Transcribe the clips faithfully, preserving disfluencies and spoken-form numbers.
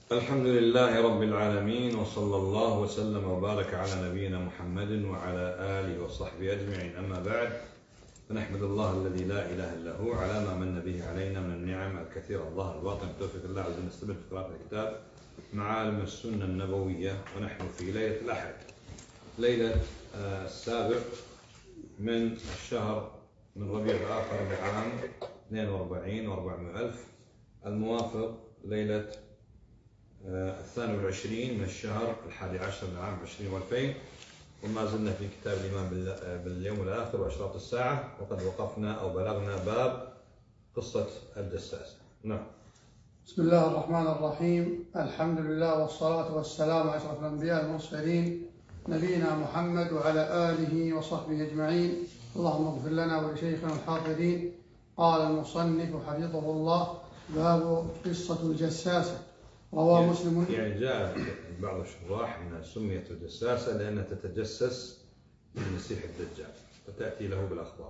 الحمد لله رب العالمين، وصلى الله وسلم وبارك على نبينا محمد وعلى آله وصحبه أجمعين. أما بعد، فنحمد الله الذي لا إله إلا هو على ما من به علينا من النعم الكثيرة الظاهر الباطن بتوفيق الله عز وجل. نستمر في قراءة الكتاب معالم السنة النبوية، ونحن في ليلة الأحد، ليلة السابع من الشهر من ربيع الآخر لعام اثنين وأربعين وأربعمائة ألف، الموافق ليلة الثاني والعشرين من الشهر الحادي عشر من عام عشرين وألفين. وما زلنا في كتاب الإيمان باليوم الآخر وأشراط الساعة، وقد وقفنا أو بلغنا باب قصة الجساس. نعم. بسم الله الرحمن الرحيم. الحمد لله والصلاة والسلام على أشرف الأنبياء المرسلين نبينا محمد وعلى آله وصحبه أجمعين. اللهم اغفر لنا ولشيخنا الحاضرين. قال المصنف حفظه الله: باب قصة الجساسة. رواه يعني مسلم. يعني جاء بعض الشراح أنها سميت الجساسة لأنها تتجسس المسيح الدجال فتأتي له بالأخبار،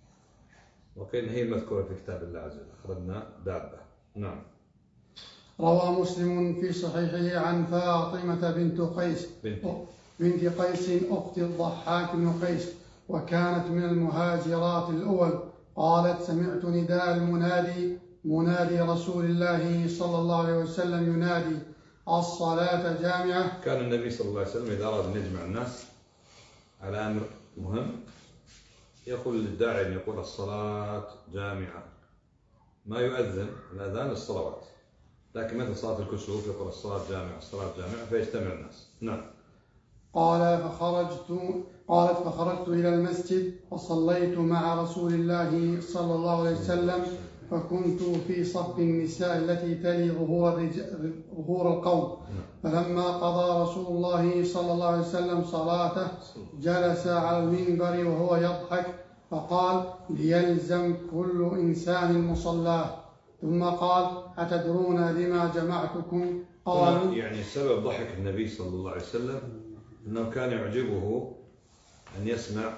وكان هي المذكورة في كتاب الله عز وجل: أخرجنا دابة. نعم. روى مسلم في صحيحه عن فاطمة بنت قيس بنت, بنت قيس أخت الضحاك بن قيس، وكانت من المهاجرات الأول. قالت: سمعت نداء المنادي منادي رسول الله صلى الله عليه وسلم ينادي: الصلاة جامعة. كان النبي صلى الله عليه وسلم إذا أراد أن يجمع الناس على أمر مهم يقول للداعي أن يقول: الصلاة جامعة، ما يؤذن الأذان للصلوات، لكن مثل صلاة الكسوف يقول: الصلاة جامعة، الصلاة جامعة، فيجتمع الناس. نعم. قال فخرجت قالت فخرجت إلى المسجد فصليت مع رسول الله صلى الله عليه وسلم، فكنت في صف النساء التي تلي ظهور, ظهور القوم. فلما قضى رسول الله صلى الله عليه وسلم صلاته جلس على المنبر وهو يضحك، فقال: ليلزم كل إنسان مصلاه. ثم قال: أتدرون لما جمعتكم؟ قالوا: يعني سبب ضحك النبي صلى الله عليه وسلم أنه كان يعجبه أن يسمع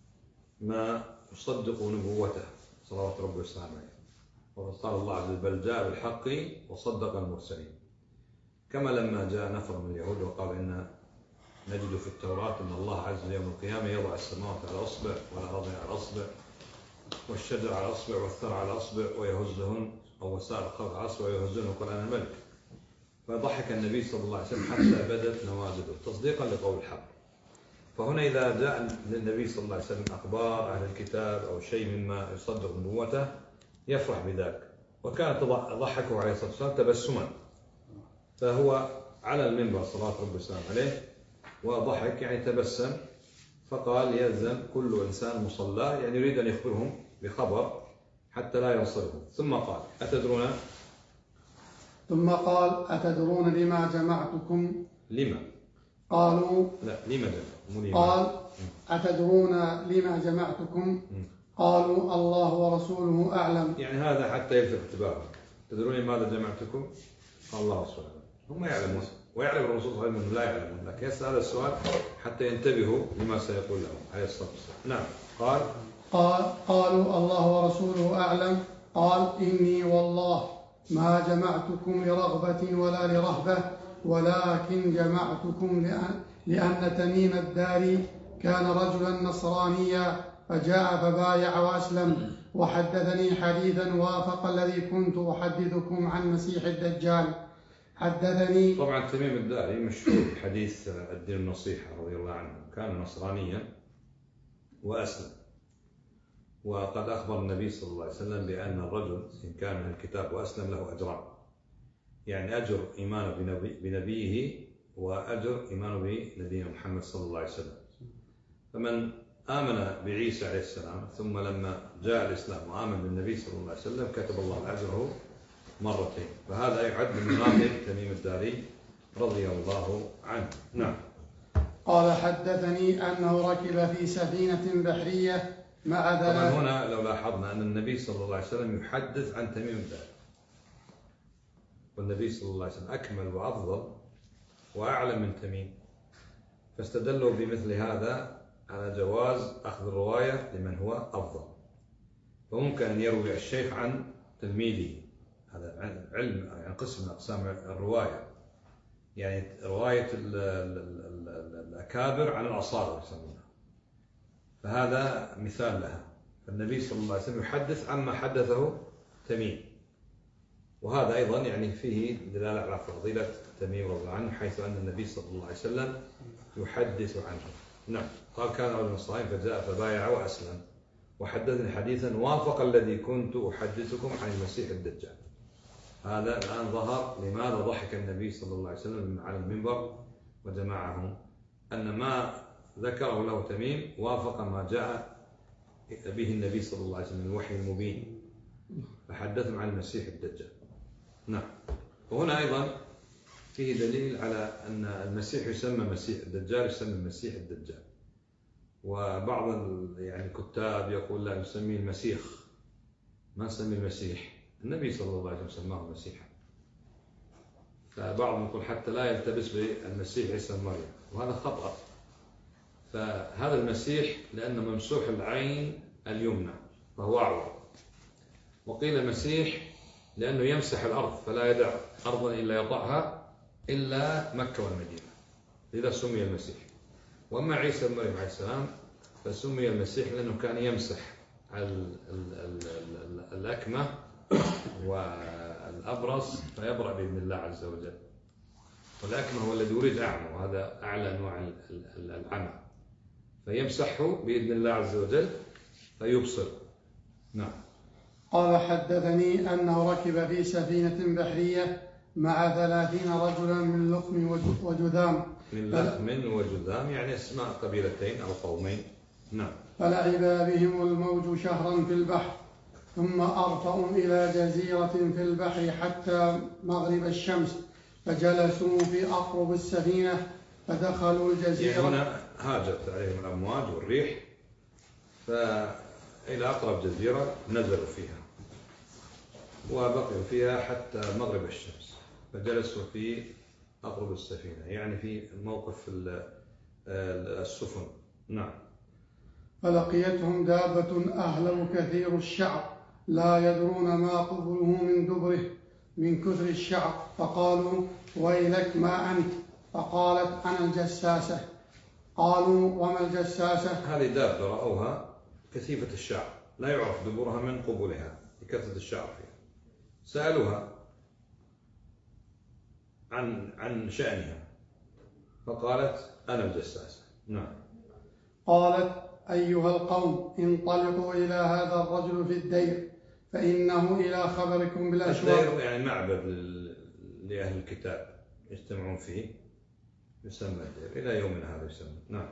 ما يصدق نبوته صلوات ربه وسلامه عليه. وقد قال الله عز وجل: بل جاء بالحق وصدق المرسلين. كما لما جاء نفر من اليهود وقال: إن نجد في التوراة أن الله عز وجل يوم القيامة يضع السماوات على أصبع والأرض على أصبع والشجر على أصبع والثرى على أصبع ويهزهن، أو وسائر الخلق على أصبع ويهزهن ويقول: أنا الملك. فضحك النبي صلى الله عليه وسلم حتى بدت نواجذه تصديقا لقول الحق. فهنا إذا جاء للنبي صلى الله عليه وسلم أخبار أهل الكتاب أو شيء مما يصدق نبوته يفرح بذلك، وكانت ضحكه عليه الصلاة والسلام تبسما. فهو على المنبر صلوات ربه وسلامه عليه وضحك، يعني تبسم، فقال: يلزم كل إنسان مصلاه، يعني يريد أن يخبرهم بخبر حتى لا ينصرفوا. ثم قال: أتدرون ثم قال: أتدرون لما جمعتكم؟ لما؟ قالوا: لا، لما جمع. قال: أتدرون لما جمعتكم؟ قالوا: الله ورسوله أعلم. يعني هذا حتى يلفت انتباههم. تدرون لماذا جمعتكم؟ قال: الله ورسوله. هم يعلمون، ويعلم الرسول صلى الله عليه وسلم لا يعلمون، لكن يسأل هذا السؤال حتى ينتبهوا لما سيقول لهم عليه الصلاة والسلام. نعم. قال: قال قالوا: الله ورسوله أعلم. قال: إني والله ما جمعتكم لرغبة ولا لرهبة، ولكن جمعتكم لأن, لأن تميم الداري كان رجلا نصرانيا فجاء فبايع وأسلم، وحدثني حديثا وافق الذي كنت أحدثكم عن مسيح الدجال. حدثني. طبعا تميم الداري مشهور بحديث الدين النصيحة رضي الله عنه، كان نصرانيا وأسلم. وقد أخبر النبي صلى الله عليه وسلم بأن الرجل إن كان من الكتاب وأسلم له أجران، يعني أجر إيمانه بنبي بنبيه وأجر إيمانه بنبينا محمد صلى الله عليه وسلم. فمن آمن بعيسى عليه السلام ثم لما جاء الإسلام وآمن بالنبي صلى الله عليه وسلم كتب الله أجره مرتين، فهذا يعد من مناقب تميم الداري رضي الله عنه. نعم. قال: حدثني أنه ركب في سفينة بحرية مع ذلك. طبعا هنا لو لاحظنا أن النبي صلى الله عليه وسلم يحدث عن تميم الداري، والنبي صلى الله عليه وسلم أكمل وأفضل وأعلم من تميم، فاستدلوا بمثل هذا على جواز أخذ الرواية لمن هو أفضل. فممكن أن يروي الشيخ عن تلميذه، هذا علم يعني قسم من أقسام الرواية، يعني رواية ال ال ال ال الأكابر عن الأصاغر يسمونها، فهذا مثال لها. فالنبي صلى الله عليه وسلم يحدث عما حدثه تميم، وهذا أيضا يعني فيه دلالة على فضيلة تميم رضي الله عنه، حيث أن النبي صلى الله عليه وسلم يحدث عنه. نعم. قال كان رجل صائم فجاء فبايع وأسلم وحدثني حديثا وافق الذي كنت أحدثكم عن المسيح الدجال. هذا الآن ظهر لماذا ضحك النبي صلى الله عليه وسلم على المنبر وجمعهم، أن ما ذكره له تميم وافق ما جاء به النبي صلى الله عليه وسلم من الوحي المبين، فحدثهم عن المسيح الدجال. نعم. وهنا أيضا فيه دليل على أن المسيح يسمى مسيح الدجال، يسمى المسيح الدجال. وبعض يعني الكتاب يقول لا نسميه المسيح، ما نسميه المسيح، النبي صلى الله عليه وسلم سماه مسيحا. فبعضهم يقول حتى لا يلتبس بالمسيح عيسى مريم، وهذا خطأ. فهذا المسيح لأنه ممسوح العين اليمنى فهو أعور، وقيل المسيح لأنه يمسح الأرض فلا يدع أرضا إلا يطأها إلا مكة والمدينة، لذا سمي المسيح. وأما عيسى بن مريم عليه السلام فسمي المسيح لأنه كان يمسح الأكمة والأبرص فيبرأ بإذن الله عز وجل. والأكمة هو الذي يولد أعمى، وهذا أعلى أنواع العمى، فيمسحه بإذن الله عز وجل فيبصر. نعم. قال حدثني أنه ركب في سفينة بحرية مع ثلاثين رجلا من لخم وجذام. من لخم وجذام يعني اسماء قبيلتين أو قومين. نعم. فلعب بهم الموج شهرا في البحر، ثم أرفعوا إلى جزيرة في البحر حتى مغرب الشمس، فجلسوا في أقرب السفينة فدخلوا الجزيرة. يعني هنا هاجت عليهم الأمواج والريح، فإلى أقرب جزيرة نزلوا فيها وبقيوا فيها حتى مغرب الشمس، فجلسوا في أقرب السفينة يعني في موقف السفن. نعم. فلقيتهم دابة أهله كثير الشعر لا يدرون ما قبله من دبره من كثر الشعر، فقالوا ويلك ما أنت؟ فقالت أنا الجساسة. قالوا وما الجساسة؟ هذه دابة رأوها كثيفة الشعر لا يعرف دبرها من قبلها لكثرة الشعر فيها، سألوها عن عن شأنها فقالت أنا الجساسة. نعم. قالت أيها القوم انطلقوا إلى هذا الرجل في الدير فإنه إلى خبركم بالأشواق. الدير يعني معبد لأهل الكتاب يجتمعون فيه يسمى الدير، إلى يومنا هذا يسمى. نعم.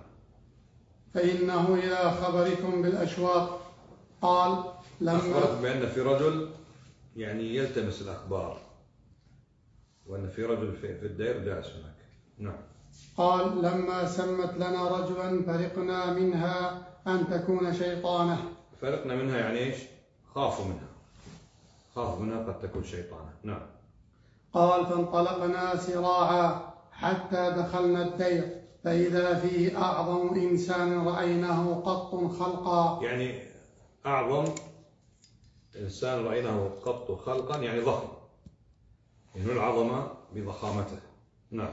فإنه إلى خبركم بالأشواق. قال لما أخبرت بأن في رجل يعني يلتمس الأخبار، وأن في رجل في الدير جالس هناك. نعم. قال لما سمت لنا رجلا فرقنا منها أن تكون شيطانة. فرقنا منها يعني إيش؟ خافوا منها، خافوا منها قد تكون شيطانة. نعم. قال فانطلقنا سراعا حتى دخلنا الدير فإذا فيه أعظم إنسان رأيناه قط خلقا. يعني أعظم إنسان رأيناه قط خلقا يعني ضخم، يعني العظمة بضخامته. نعم.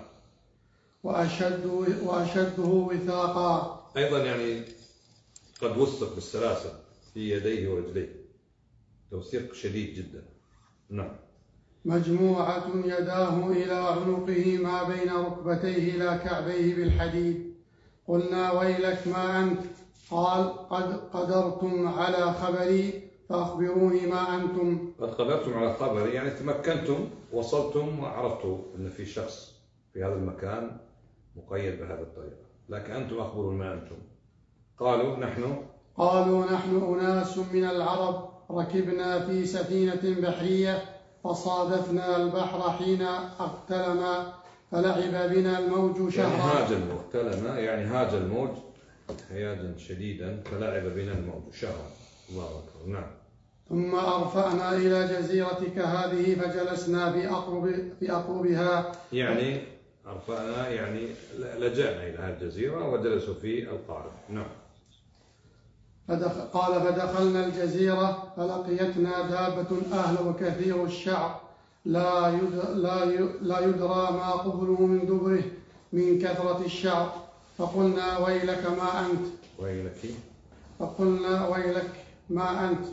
وأشد وأشده وثاقا، أيضا يعني قد وثق بالسلاسل في يديه ورجليه، توثيق شديد جدا. نعم. مجموعة يداه إلى عنقه ما بين ركبتيه إلى كعبيه بالحديد. قلنا ويلك ما أنت؟ قال قد قدرتم على خبري فأخبروني ما أنتم. قد قدرتم على خبري يعني تمكنتم وصلتم وعرفتوا أن في شخص في هذا المكان مقيد بهذه الطريقة، لكن أنتم أخبروا ما أنتم. قالوا نحن قالوا نحن أناس من العرب ركبنا في سفينة بحرية فصادفنا البحر حين اغتلم فلعب بنا الموج شهرا. يعني هاج الموج، اغتلم يعني هاج الموج هياجا شديدا فلعب بنا الموج شهرا. الله أكبر. نعم. ثم أرفعنا إلى جزيرتك هذه فجلسنا في أقرب في أقربها. يعني أرفعنا يعني لجأنا إلى هذه الجزيرة وجلسوا في القارب. نعم. فدخل قال فدخلنا الجزيرة فلقيتنا دابة أهل وكثير الشعر لا يدرى, لا لا يدرى ما قبله من دبره من كثرة الشعر. فقلنا ويلك ما أنت ويلك فقلنا ويلك ما أنت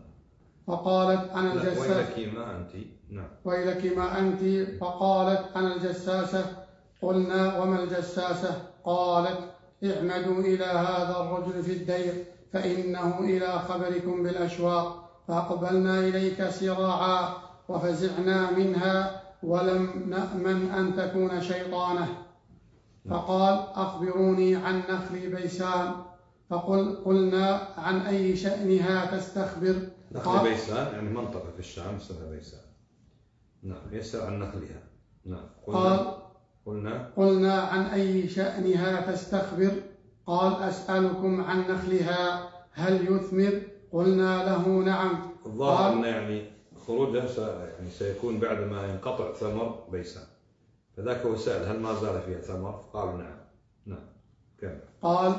فقالت أنا الجساسة ويلك ما أنت نعم ويلك ما أنت فقالت أنا الجساسة. قلنا وما الجساسة؟ قالت اعمدوا إلى هذا الرجل في الدير فإنه إلى خبركم بالأشواق. فأقبلنا إليك سراعا وفزعنا منها ولم نأمن أن تكون شيطانة. فقال أخبروني عن نخل بيسان. فقل قلنا عن أي شأنها تستخبر؟ نخل بيسان يعني منطقة في الشام اسمها بيسان. نعم يسأل عن نخلها. نعم قال قلنا قلنا عن أي شأنها تستخبر؟ قال أسألكم عن نخلها هل يثمر؟ قلنا له نعم. الظاهر أن يعني خروجها يعني سيكون بعد ما ينقطع ثمر بيسان، فذاك هو سأل هل ما زال فيها ثمر؟ قالوا نعم. نعم كمل. قال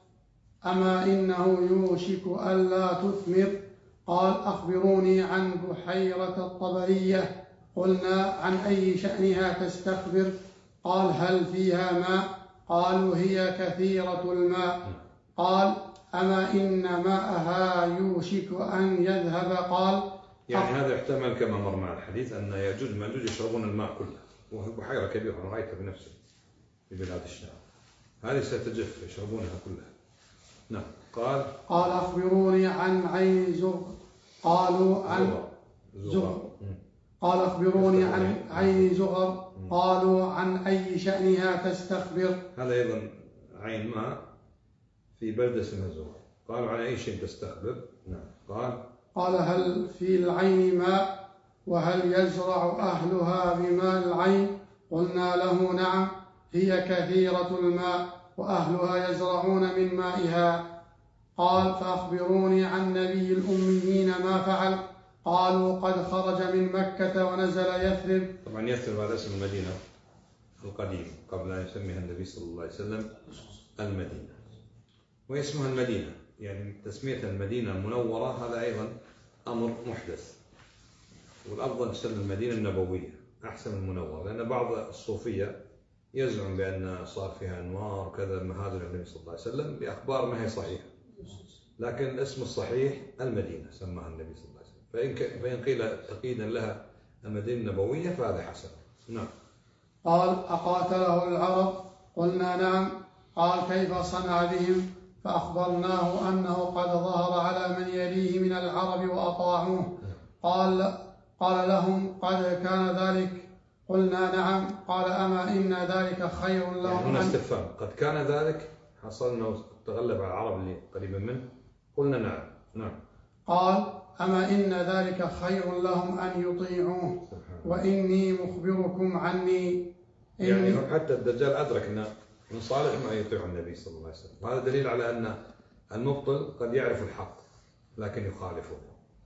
أما إنه يوشك ألا تثمر. قال أخبروني عن بحيرة الطبرية. قلنا عن أي شأنها تستخبر؟ قال هل فيها ماء؟ قالوا هي كثيرة الماء. قال أما إن ماءها يوشك أن يذهب؟ قال يعني هذا يحتمل كما مر مع الحديث أن يجوز ماجوج يشربون الماء كله، وهي بحيرة كبيرة أنا رأيتها بنفسي في بلاد الشام، هذه ستجف يشربونها كلها. نعم. قال قال أخبروني عن عين زغر. قالوا عن زغر. قال أخبروني عن عين زغر. قالوا عن أي شأنها تستخبر؟ هذا أيضا عين ماء في بلدة اسمها زغر. قالوا عن أي شيء تستخبر؟ نعم. قال قال هل في العين ماء وهل يزرع أهلها بماء العين؟ قلنا له نعم هي كثيرة الماء وأهلها يزرعون من مائها. قال فأخبروني عن نبي الأميين ما فعل. قالوا قد خرج من مكة ونزل يثرب. طبعا يثرب هذا اسم المدينة القديم قبل أن يسميها النبي صلى الله عليه وسلم المدينة، واسمها المدينة يعني تسمية المدينة المنورة هذا أيضا أمر محدث، والأفضل تسمى المدينة النبوية أحسن من المنورة، لأن بعض الصوفية يزعم بأن صار فيها أنوار وكذا مهادر النبي صلى الله عليه وسلم بأخبار ما هي صحيحة، لكن الاسم الصحيح المدينة سماها النبي صلى الله عليه وسلم، فإن, فإن قيل تقييدا لها المدينة النبوية فهذا حسن. نعم. قال أقاتله العرب؟ قلنا نعم. قال كيف صنع بهم؟ فأخبرناه أنه قد ظهر على من يليه من العرب وأطاعوه. قال قال لهم قد كان ذلك؟ قلنا نعم. قال أما إن ذلك خير لهم. يعني هنا استفهام، قد كان ذلك حصل أنه تغلب على العرب اللي قريبا منه؟ قلنا نعم. نعم. قال أما إن ذلك خير لهم أن يطيعوه وإني مخبركم عني. يعني حتى الدجال أدرك أن من صالح ما يطيع النبي صلى الله عليه وسلم، وهذا دليل على أن المبطل قد يعرف الحق لكن يخالفه،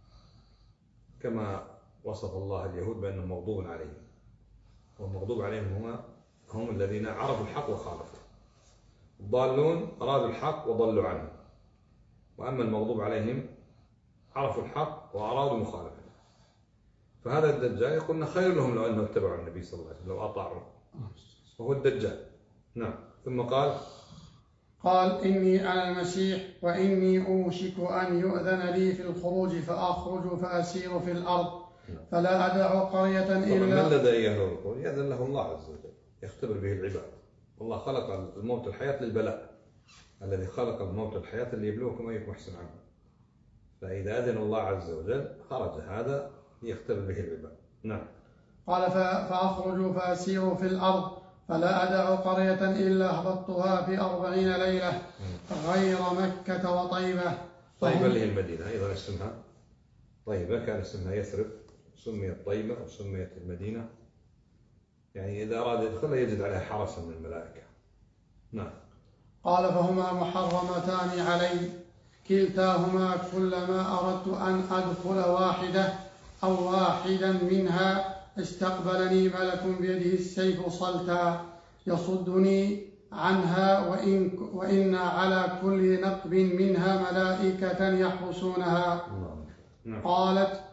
كما وصف الله اليهود بأنهم مغضوب عليهم، والمغضوب عليهم هم هم الذين عرفوا الحق وخالفوا، الضالون أرادوا الحق وضلوا عنه، وأما المغضوب عليهم عرفوا الحق وأرادوا مخالفته. فهذا الدجال يقول خير لهم لو أنهم اتبعوا النبي صلى الله عليه وسلم لو أطاعوا، وهو الدجال. نعم. ثم قال قال إني أنا المسيح وإني أوشك أن يؤذن لي في الخروج فأخرج فأسير في الأرض فلا أدع قرية إلا. من لدى أهل القول يأذن له الله عز وجل يختبر به العباد، والله خلق الموت والحياة للبلاء، الذي خلق الموت والحياة اللي يبلوكم أيكم أحسن عملا، فإذا أذن الله عز وجل خرج هذا ليختبر به العباد. نعم. قال فأخرج فأسير في الأرض فلا أدع قرية إلا هبطتها في أربعين ليلة غير مكة وطيبة. طيبة اللي هي المدينة أيضا اسمها طيبة، كان اسمها يثرب، سميت طيبة وسميت المدينة، يعني إذا أراد يدخلها يجد عليها حرسا من الملائكة. نعم. قال فهما محرمتان علي كلتاهما كلما أردت أن أدخل واحدة أو واحدا منها استقبلني ملك بيده السيف صلتا يصدني عنها وإن, وإن على كل نقب منها ملائكة يحرسونها. قالت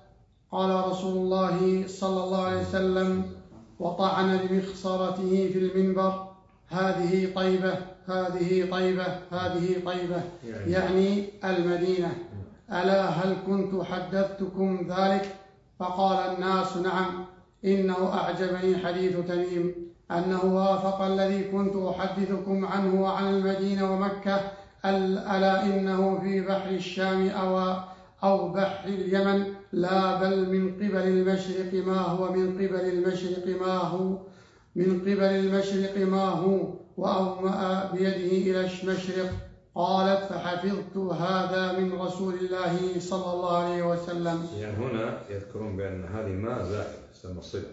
قال رسول الله صلى الله عليه وسلم وطعن بمخصرته في المنبر: هذه طيبة، هذه طيبة، هذه طيبة، يعني المدينة. ألا هل كنت حدثتكم ذلك؟ فقال الناس: نعم. إنه أعجبني حديث تميم أنه وافق الذي كنت أحدثكم عنه وعن المدينة ومكة. ألا إنه في بحر الشام أو أو بحر اليمن، لا بل من قبل المشرق ما هو من قبل المشرق ما هو من قبل المشرق ما هو وأومأ بيده إلى المشرق. قالت: فحفظت هذا من رسول الله صلى الله عليه وسلم. يعني هنا يذكرون بأن هذه ما زائد تسمى صلة،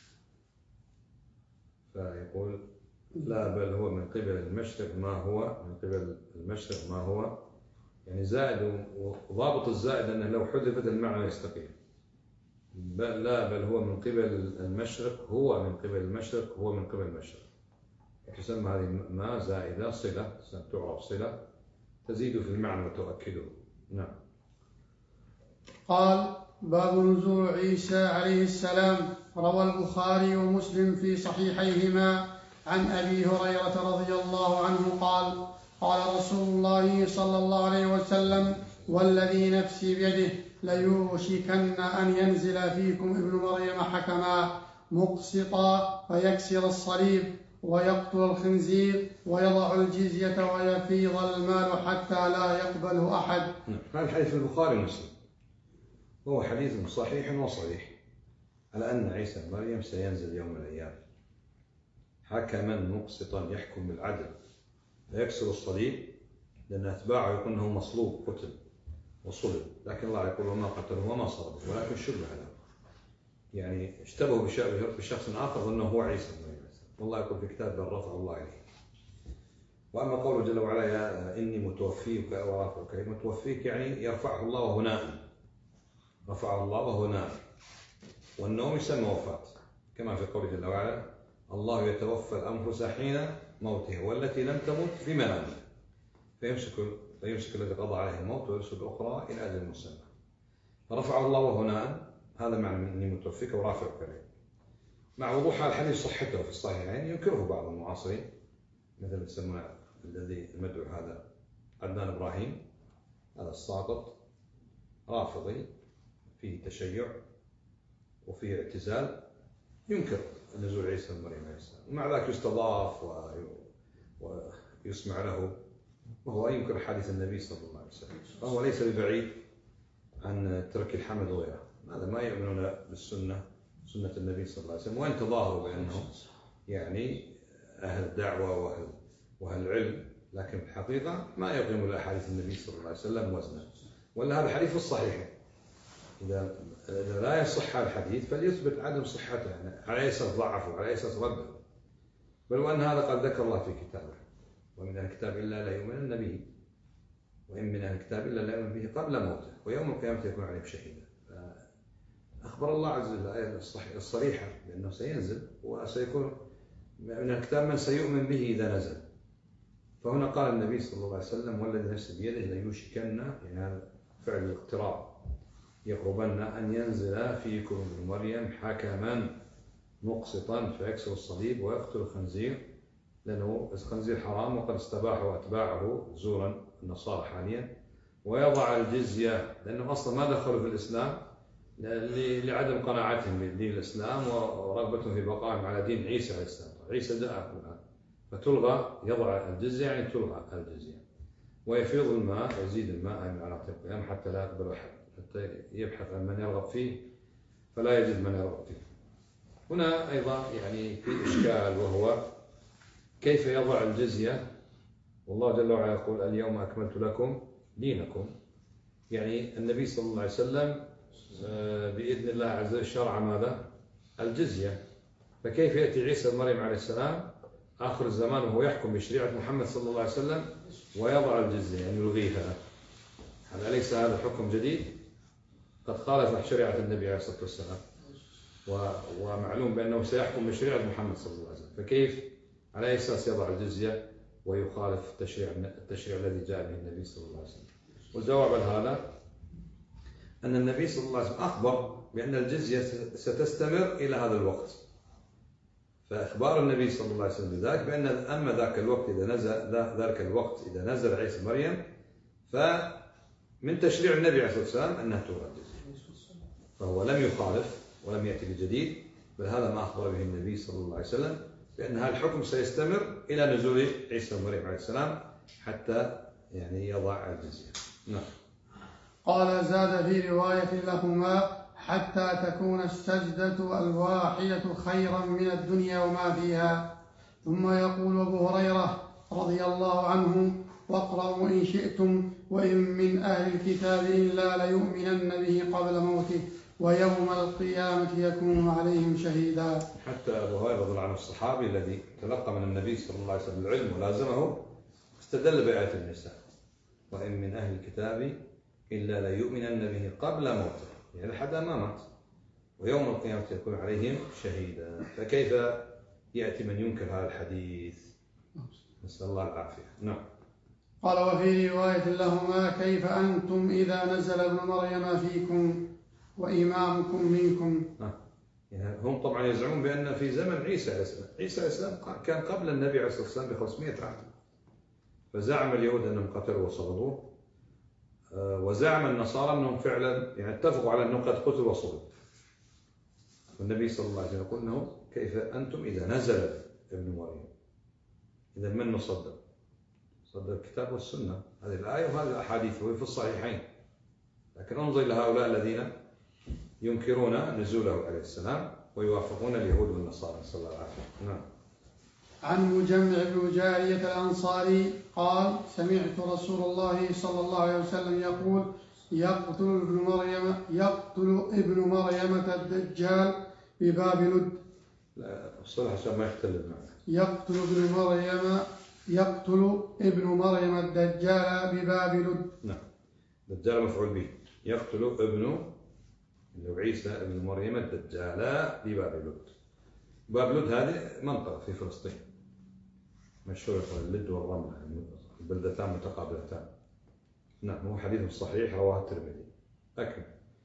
فيقول لا بل هو من قبل المشرق ما هو من قبل المشرق ما هو، يعني زائد، وضابط الزائد أنه لو حذفت المعنى يستقيم. بل لا بل هو من قبل المشرق، هو من قبل المشرق، هو من قبل المشرق. تسمى هذه ما زائدة صلة، تعرف صلة تزيد في المعنى وتؤكده. نعم. قال: باب نزول عيسى عليه السلام. روى البخاري ومسلم في صحيحيهما عن أبي هريرة رضي الله عنه قال: قال رسول الله صلى الله عليه وسلم: والذي نفسي بيده ليوشكن أن ينزل فيكم ابن مريم حكما مقسطا فيكسر الصليب ويقتل الخنزير ويضع الجزية ويفيض المال حتى لا يقبله أحد. هذا الحديث في البخاري ومسلم، وهو حديث صحيح وصريح على أن عيسى بن مريم سينزل يوم من الأيام حكما مقسطا يحكم بالعدل فيكسر الصليب، لأن أتباعه يقول أنه مصلوب قتل وصلب، لكن الله يقول وما قتله وما صلبه ولكن شبه له، يعني اشتبهوا بشخص آخر ظنه هو عيسى بن مريم، والله يقول في كتاب بل رفع الله إليه. وأما قوله جل وعلا يا إني متوفيك ورافعك، متوفيك يعني يرفعه الله وهو نائم، رفعه الله وهو نائم، والنوم يسمى وفاة، كما في قوله جل وعلا الله يتوفى الأنفس حين موتها والتي لم تمت في منامها فيمسك فيمسك الذي قضى عليه الموت ويرسل الأخرى إلى أجل مسمى. فرفعه الله وهو نائم، هذا معنى من إني متوفيك ورافعك إليه. مع وضوح الحديث صحته في الصحيحين ينكره بعض المعاصرين، مثل يسمى الذي المدعو هذا عدنان إبراهيم، هذا الساقط رافضي فيه تشيع وفيه اعتزال، ينكر نزول عيسى بن مريم عليه السلام، ومع ذلك يستضاف ويسمع له، وهو ينكر حديث النبي صلى الله عليه وسلم، فهو ليس ببعيد عن ترك الحمد وغيره. هذا ما يؤمنون بالسنة، سنة النبي صلى الله عليه وسلم، وإن تظاهروا بأنهم يعني أهل دعوة وأهل وأهل علم، لكن في الحقيقة ما يقيمون لأحاديث النبي صلى الله عليه وسلم وزنا. ولا هذا الحديث الصحيح إذا إذا لا يصح الحديث فليثبت عدم صحته، يعني على أساس ضعفه وعلى أساس رده، بل وأن هذا قد ذكر الله في كتابه ومن أهل الكتاب إلا لا يؤمنن به، وإن من أهل الكتاب إلا لا يؤمن به قبل موته ويوم القيامة يكون عليه شهيدا. أخبر الله عز وجل الآية الصريحة بأنه سينزل وسيكون من الكتاب من سيؤمن به إذا نزل. فهنا قال النبي صلى الله عليه وسلم والذي نفسي بيده ليوشكن، يعني هذا فعل الاقتراب، يقربن أن ينزل فيكم ابن مريم حكما مقسطا فيكسر الصليب ويقتل الخنزير، لأنه الخنزير حرام وقد استباحه أتباعه زورا النصارى حاليا، ويضع الجزية لأنه أصلا ما دخلوا في الإسلام لعدم قناعتهم بدين الإسلام ورغبتهم في بقائهم على دين عيسى عليه السلام. عيسى جاء الآن فتلغى، يضع الجزية يعني تلغى الجزية، ويفيض الماء يزيد الماء من على القيام حتى لا يقبل أحد، حتى يبحث عن من يرغب فيه فلا يجد من يرغب فيه. هنا أيضا يعني في إشكال، وهو كيف يضع الجزية والله جل وعلا يقول اليوم أكملت لكم دينكم، يعني النبي صلى الله عليه وسلم بإذن الله عز وجل شرع ماذا؟ الجزية. فكيف يأتي عيسى بن مريم عليه السلام آخر الزمان وهو يحكم بشريعة محمد صلى الله عليه وسلم ويضع الجزية يعني يلغيها؟ هل أليس هذا حكم جديد قد خالف شريعة النبي عليه الصلاة والسلام، ومعلوم بأنه سيحكم بشريعة محمد صلى الله عليه وسلم، فكيف على أي أساس يضع الجزية ويخالف التشريع التشريع الذي جاء به النبي صلى الله عليه وسلم؟ والجواب على هذا أن النبي صلى الله عليه وسلم أخبر بأن الجزية ستستمر إلى هذا الوقت، فإخبار النبي صلى الله عليه وسلم بذلك بأن أما ذاك الوقت إذا نزل ذلك الوقت إذا نزل عيسى مريم فمن تشريع النبي عليه الصلاة والسلام أنها تورد الجزية، فهو لم يخالف ولم يأتي بجديد، بل هذا ما أخبر به النبي صلى الله عليه وسلم بأن هذا الحكم سيستمر إلى نزول عيسى مريم عليه السلام حتى يعني يضع الجزية. نعم. قال زاد في رواية لهما حتى تكون السجدة الواحدة خيرا من الدنيا وما فيها. ثم يقول أبو هريرة رضي الله عنه واقرأوا إن شئتم وإن من أهل الكتاب إلا ليؤمنن به قبل موته ويوم القيامة يكون عليهم شهيدا. حتى أبو هريرة رضي الله عنه الصحابي الذي تلقى من النبي صلى الله عليه وسلم العلم ولازمه استدل بآية النساء وإن من أهل الكتاب إلا ليؤمنن به قبل موته، يعني حتى ما مات، ويوم القيامة يكون عليهم شهيدا. فكيف يأتي من ينكر هذا الحديث؟ نسأل الله العافية. نعم. قال وفي رواية لهما كيف أنتم إذا نزل ابن مريم فيكم وإمامكم منكم. يعني هم طبعا يزعمون بأن في زمن عيسى عليه السلام، عيسى عليه السلام كان قبل النبي عليه الصلاة والسلام ب خمسمائة عام، فزعم اليهود أنهم قتلوا وصلبوه، وزعم النصارى أنهم فعلا يعني اتفقوا على أنه قد قتل وصلب. والنبي صلى الله عليه وسلم يقول لهم كيف أنتم إذا نزل ابن مريم. إذا من نصدق؟ صدق الكتاب والسنة، هذه الآية وهذه الأحاديث وهي في الصحيحين. لكن انظر إلى هؤلاء الذين ينكرون نزوله عليه السلام ويوافقون اليهود والنصارى، نسأل الله العافية. نعم. عن مجمع بن جارية الأنصاري قال سمعت رسول الله صلى الله عليه وسلم يقول يقتل ابن مريم يقتل ابن مريم الدجال بباب لد. لا الصلاة عشان ما يختلف معنا. يقتل ابن مريم يقتل ابن مريم الدجال بباب لد. نعم. الدجال مفعول به، يقتل ابن اللي هو عيسى ابن مريم الدجال بباب لد. باب لد هذه منطقة في فلسطين مشهورة اللد والرملة، البلدتان متقابلتان. نعم. هو حديث صحيح رواه الترمذي. أكمل.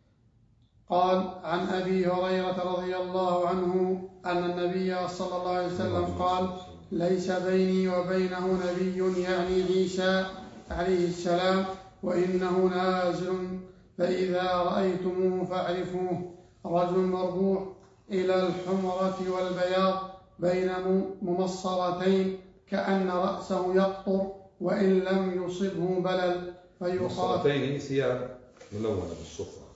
قال عن أبي هريرة رضي الله عنه أن النبي صلى الله عليه وسلم قال ليس بيني وبينه نبي يعني عيسى عليه السلام وإنه نازل فإذا رأيتموه فاعرفوه رجل مربوع إلى الحمرة والبياض بين ممصرتين كأن رأسه يقطر وإن لم يصبه بلل ممصرتين ثياب ملونة بالصفرة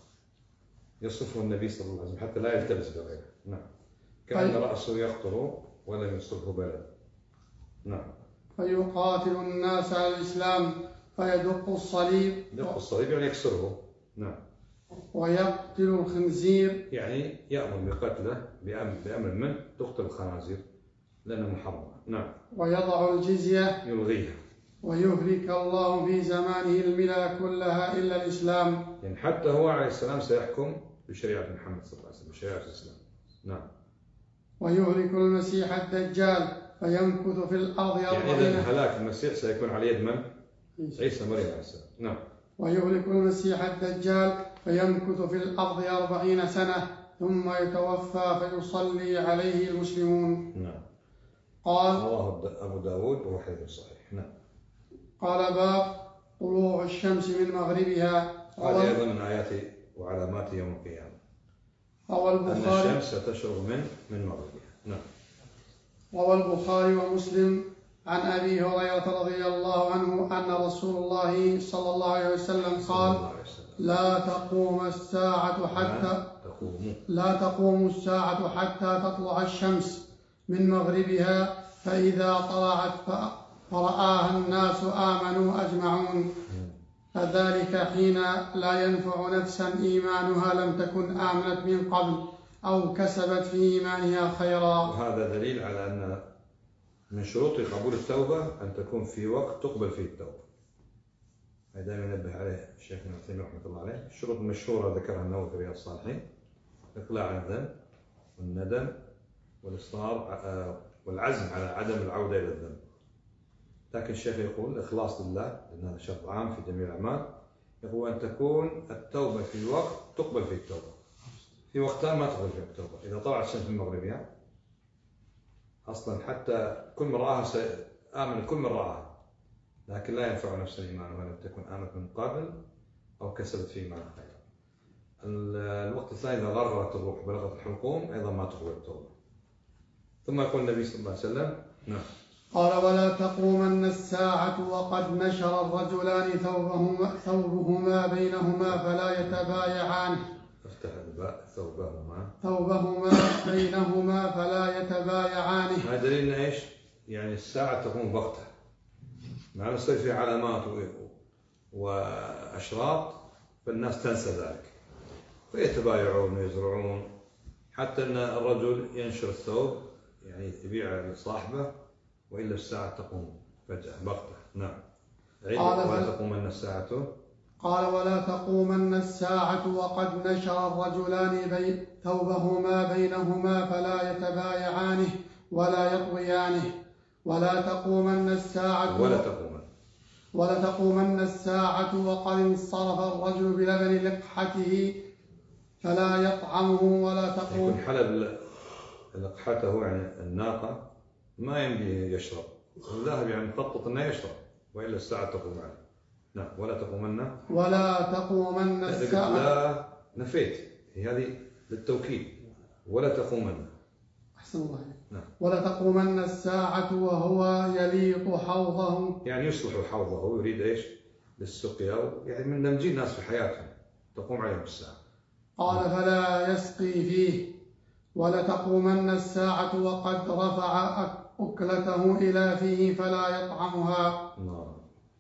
يصفه النبي صلى الله عليه وسلم حتى لا يلتبس بغيره. نعم. كأن رأسه يقطر ولم يصبه بلل. نعم. فيقاتل الناس على الإسلام فيدق الصليب يدق الصليب يعني يكسره. نعم. ويقتل الخنزير يعني يأمر بقتله بأمر, بأمر من تقتل الخنازير لأنه محرم. نعم. ويضع الجزية يلغيها ويهلك الله في زمانه الملل كلها إلا الإسلام. يعني حتى هو عليه السلام سيحكم بشريعة محمد صلى الله عليه وسلم بشريعة الإسلام. نعم. ويهلك المسيح الدجال فيمكث في الأرض أربعين يعني إذن هلاك المسيح سيكون على يد من؟ عيسى مريم عليه السلام. نعم. ويهلك المسيح الدجال فيمكث في الأرض أربعين سنة ثم يتوفى فيصلي عليه المسلمون. نعم. قال رواه أبو داود وهو حديث صحيح. نعم. قال باب طلوع الشمس من مغربها. هذه أيضا من آيات وعلامات يوم القيامة روى البخاري أن الشمس ستشرق من من مغربها. نعم. روى البخاري ومسلم عن أبي هريرة رضي الله عنه أن رسول الله صلى الله عليه وسلم قال لا تقوم الساعة حتى لا تقوم الساعة حتى تطلع الشمس من مغربها فإذا طلعت فرآها الناس آمنوا أجمعون فذلك حين لا ينفع نفسا إيمانها لم تكن آمنت من قبل أو كسبت في إيمانها خيرا. وهذا دليل على أن من شروط قبول التوبة أن تكون في وقت تقبل فيه التوبة. هذا دائما ينبه عليه الشيخ ابن عثيمين رحمة الله عليه. الشروط المشهورة ذكرها النووي في رياض الصالحين: الإقلاع عن الذنب والندم والإصرار والعزم على عدم العودة إلى الذنب. لكن الشيخ يقول الإخلاص لله، لأن هذا شرط عام في جميع الأعمال. يقول أن تكون التوبة في وقت تقبل فيه التوبة، في وقتان ما تخرج في أكتوبر، إذا طلعت الشمس من مغربها أصلا حتى كل من رآها آمن كل من رآها، لكن لا ينفع نفس الإيمان ولم تكن آمنت من قبل أو كسبت في إيمانها خيرا. الوقت الثاني إذا غرغرت الروح بلغت الحلقوم أيضا ما تخرج التوبة. ثم يقول النبي صلى الله عليه وسلم نعم. قال ولا تقومن الساعة وقد نشر الرجلان ثوبهما, ثوبهما بينهما فلا يتبايعان. افتح الباء ثوبهما ثوبهما بينهما فلا يتبايعان. هذا دليل ايش؟ يعني الساعة تقوم بغتة، مع يصير في علامات وأشراط فالناس تنسى ذلك فيتبايعون ويزرعون، حتى أن الرجل ينشر الثوب يعني يبيع لصاحبه، وإلا الساعة تقوم فجأة بغتة. نعم. قال ولا تقومن الساعة قال ولا تقومن الساعة وقد نشر الرجلان بين ثوبهما بينهما فلا يتبايعانه ولا يطويانه. ولا تقومن الساعة ولا تقومن ولا تقومن الساعة وقد انصرف الرجل بلبن لقحته فلا يطعمه. ولا تقوم يكون حلب لقحته يعني الناقة ما يمدي يشرب، الذهب يعني مخطط انه يشرب، والا الساعة تقوم عليه. نعم. ولا تقومن ولا تقومن الساعة. لا نفيت، هي هذه للتوكيد. ولا تقومن. أحسن الله. نعم. ولا تقومن الساعة وهو يليق حوضه، يعني يصلح حوضه ويريد ايش؟ للسقيا، يعني من نمجي الناس في حياتهم تقوم عليهم الساعة. قال فلا يسقي فيه. ولا تقومن الساعة وقد رفع أكلته إلى فيه فلا يطعمها. الله.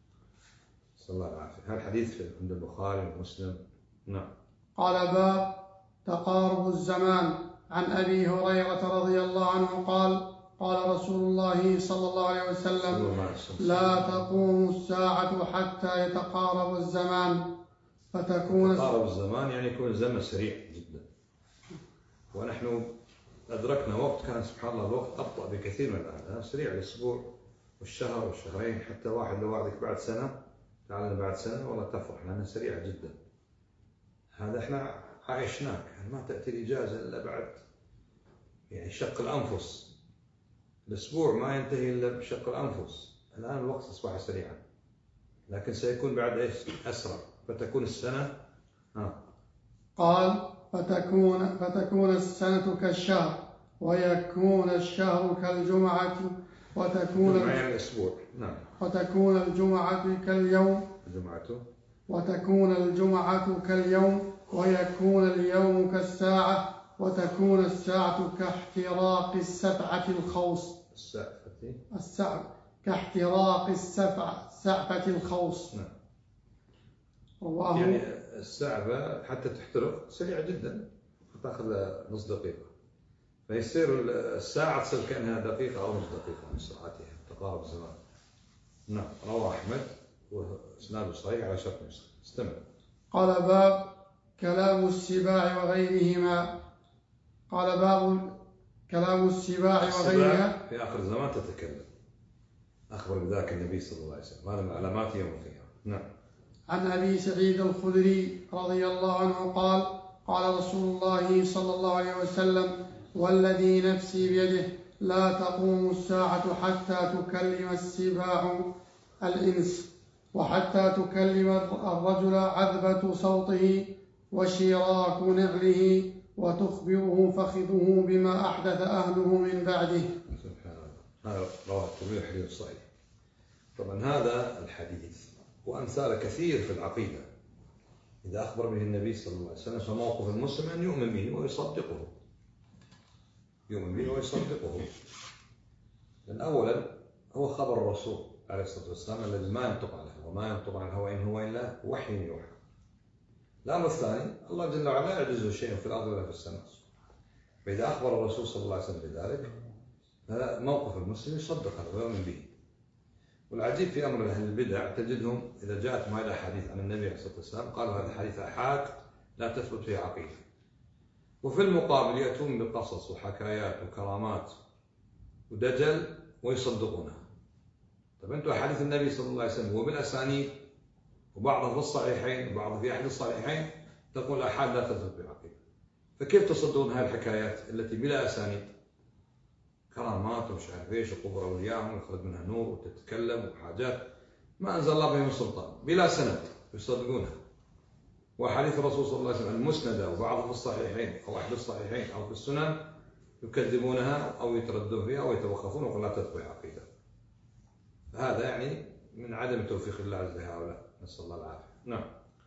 صلى الله العافية. هذا الحديث عند البخاري ومسلم. نعم. قال باب تقارب الزمان. عن أبي هريرة رضي الله عنه قال قال رسول الله صلى الله عليه وسلم لا تقوم الساعة حتى يتقارب الزمان فتكون يتقارب الزمان يعني يكون الزمن سريع جدا، ونحن أدركنا وقت كان سبحان الله الوقت أبطأ بكثير من الآن، سريع الأسبوع والشهر والشهرين، حتى واحد لو وعدك بعد سنة تعال بعد سنة والله تفرح لأنها سريعة جدا. هذا احنا عايشناك، يعني ما تأتي الإجازة إلا بعد يعني شق الأنفس، الأسبوع ما ينتهي إلا بشق الأنفس. الآن الوقت أصبح سريعا، لكن سيكون بعد إيش؟ أسرع، فتكون السنة ها. قال فتكون فتكون السنة كالشهر ويكون الشهر كالجمعة وتكون يعني الأسبوع. نعم. وتكون الجمعة كاليوم الجمعة وتكون الجمعة كاليوم ويكون اليوم كالساعة وتكون الساعة كاحتراق السبعة الخوص. السعفة السعف كاحتراق السبعة سعفة الخوص. نعم. رواه. يعني السعفة حتى تحترق سريعة جدا، تأخذ نص دقيقة، فيصير الساعة تصير كأنها دقيقة أو نص دقيقة من سرعتها تقارب الزمان. نعم. رواه أحمد وإسناده صحيح على شرط مسلم. استمر. قال باب كلام السباع وغيرهما. قال باب كلام السباع وغيرها. في آخر الزمان تتكلم، أخبر بذلك النبي صلى الله عليه وسلم، هذا من علامات يوم القيامة. نعم. عن أبي سعيد الخدري رضي الله عنه قال قال رسول الله صلى الله عليه وسلم والذي نفسي بيده لا تقوم الساعة حتى تكلم السباع الإنس وحتى تكلم الرجل عذبة صوته وشراك نعله وتخبره فخذه بما أحدث أهله من بعده. سبحان الله. هذا رواه الترمذي حديث صحيح. طبعا هذا الحديث وأمثال كثير في العقيدة إذا أخبر به النبي صلى الله عليه وسلم، فموقف المسلم أن يؤمن به ويصدقه، يؤمن به ويصدقه. لأن أولا هو خبر الرسول عليه الصلاة والسلام الذي ما ينطق عن الهوى، وما ينطق عن الهوى إن هو إلا وحي يوحى. الأمر الثاني الله جل وعلا لا يعجزه شيء في الأرض ولا في السماء، فإذا أخبر الرسول صلى الله عليه وسلم بذلك هذا موقف المسلم يصدق هذا ويؤمن به. والعجيب في أمر أهل البدع تجدهم إذا جاءت ما إلى حديث عن النبي عليه الصلاة والسلام قالوا هذا الحديث آحاد لا تثبت فيه عقيدة، وفي المقابل يأتون بقصص وحكايات وكرامات ودجل ويصدقونها. طيب أنتم أحاديث النبي صلى الله عليه وسلم وبالأسانيد وبعضها في الصحيحين وبعضها في أحد الصحيحين تقول آحاد لا تثبت فيه عقيدة، فكيف تصدون هذه الحكايات التي بلا أسانيد؟ كرامات ومش عارف ايش وقبور أولياءهم ويخرج منها نور وتتكلم وحاجات ما أنزل الله بها من سلطان بلا سند يصدقونها. وحديث الرسول صلى الله عليه وسلم المسندة وبعض في الصحيحين أو أحد الصحيحين أو في السنن يكذبونها أو يتردون فيها أو يتوقفون ويقول لا تتبع عقيدة. هذا يعني من عدم توفيق الله عز وجل هؤلاء، نسأل الله العافية. نعم.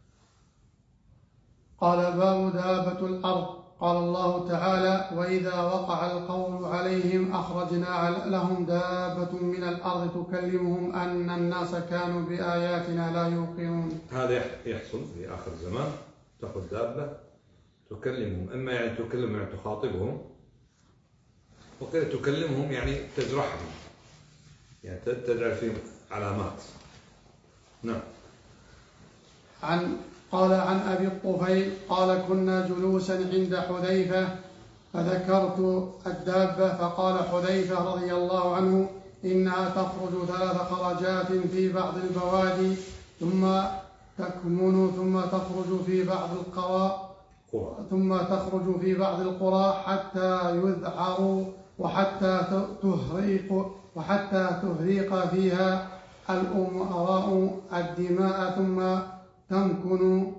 قال باب دابة الأرض. قال الله تعالى: وإذا وقع القول عليهم أخرجنا لهم دابة من الأرض تكلمهم أن الناس كانوا بآياتنا لا يوقنون. هذا يحصل في آخر الزمان، تأخذ دابة تكلمهم، إما يعني تكلمهم يعني تخاطبهم، وكذا تكلمهم يعني تجرحهم، يعني تجعل فيهم علامات. نعم. عن قال عن أبي الطفيل قال: كنا جلوسا عند حذيفة فذكرت الدابة فقال حذيفة رضي الله عنه: إنها تخرج ثلاث خرجات في بعض البوادي ثم تكمن ثم تخرج في بعض القرى ثم تخرج في بعض القرى حتى يذعر وحتى تهريق وحتى تهريق فيها الأمراء الدماء ثم تمكن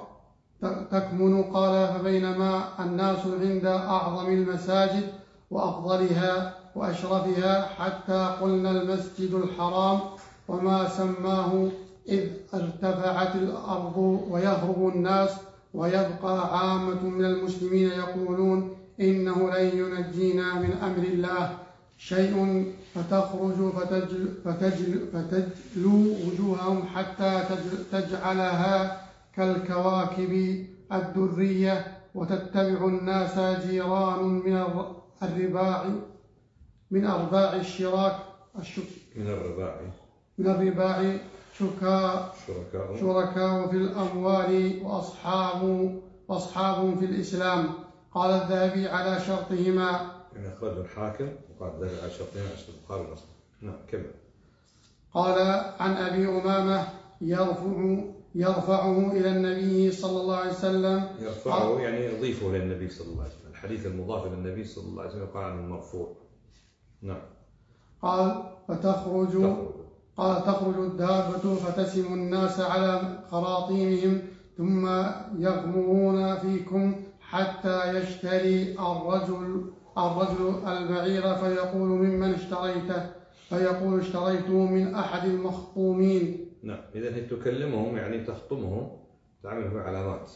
تكمن. قال: فبينما الناس عند أعظم المساجد وأفضلها وأشرفها حتى قلنا المسجد الحرام وما سماه، إذ ارتفعت الأرض ويهرب الناس ويبقى عامة من المسلمين يقولون: إنه لن ينجينا من أمر الله شيء، فتخرج فتجل فتجل فتجلو وجوههم حتى تجعلها كالكواكب الدرية، وتتبع الناس جيران من الرباع من أرباع الشراك من الرباع من الرباع شركاء شركاء في الأموال وأصحاب وأصحاب في الإسلام. قال الذهبي على شرطهما. يعني أخرجه الحاكم وقال الذهبي على شرطهما عشان البخاري ومسلم. نعم كمل. قال عن أبي أمامة يرفع يرفعه إلى النبي صلى الله عليه وسلم. يرفعه يعني يضيفه إلى النبي صلى الله عليه وسلم، الحديث المضاف إلى النبي صلى الله عليه وسلم قال عنه المرفوع. نعم. قال فتخرج تخرج. قال تخرج الدابة فتسم الناس على خراطيمهم ثم يغمرون فيكم حتى يشتري الرجل الرجل البعير فيقول: ممن اشتريته؟ فيقول: اشتريته من أحد المخطومين. نعم. إذا هي تكلمهم يعني تخطمهم، تعمل فيهم علامات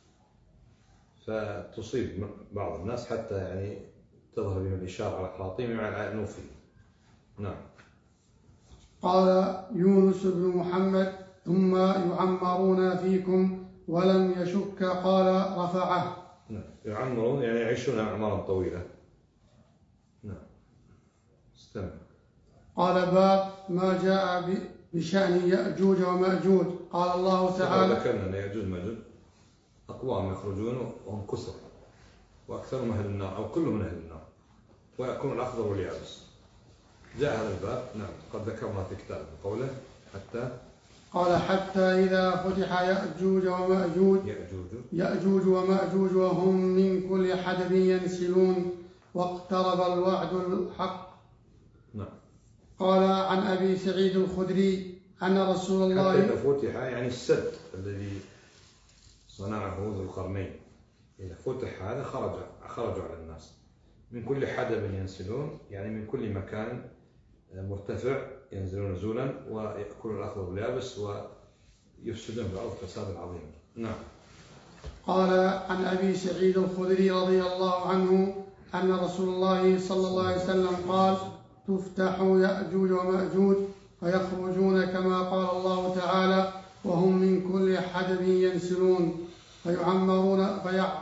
فتصيب بعض الناس حتى يعني تظهر بهم الإشارة على خراطيمهم على أنوفه. نعم. قال يونس بن محمد: ثم يعمرون فيكم ولم يشك. قال رفعه. نعم. يعمرون يعني يعيشون أعمارا طويلة. نعم. استمع. قال باب ما جاء بشأن يأجوج ومأجوج. قال الله تعالى: ذكرنا أن يأجوج ومأجوج أقوام يخرجون وهم كثر وأكثرهم أهل النار أو كلهم من أهل النار، ويكون الأخضر واليابس. جاء هذا الباب. نعم. قد ذكرنا في كتاب قوله حتى قال حتى إذا فتح يأجوج ومأجوج يأجوج يأجوج ومأجوج وهم من كل حدب ينسلون واقترب الوعد الحق. نعم. قال عن أبي سعيد الخدري أن رسول الله حتى إذا فتح يعني السد الذي صنعه ذو القرنين، إذا فتح هذا خرج خرجوا على الناس من كل حدب ينسلون، يعني من كل مكان مرتفع ينزلون نزولا ويأكلون الأخضر واليابس ويفسدون في الأرض فسادا عظيما. نعم. قال عن أبي سعيد الخدري رضي الله عنه أن رسول الله صلى الله عليه وسلم قال: تفتح يأجوج ومأجوج فيخرجون كما قال الله تعالى: وهم من كل حدب ينسلون فيعمرون فيع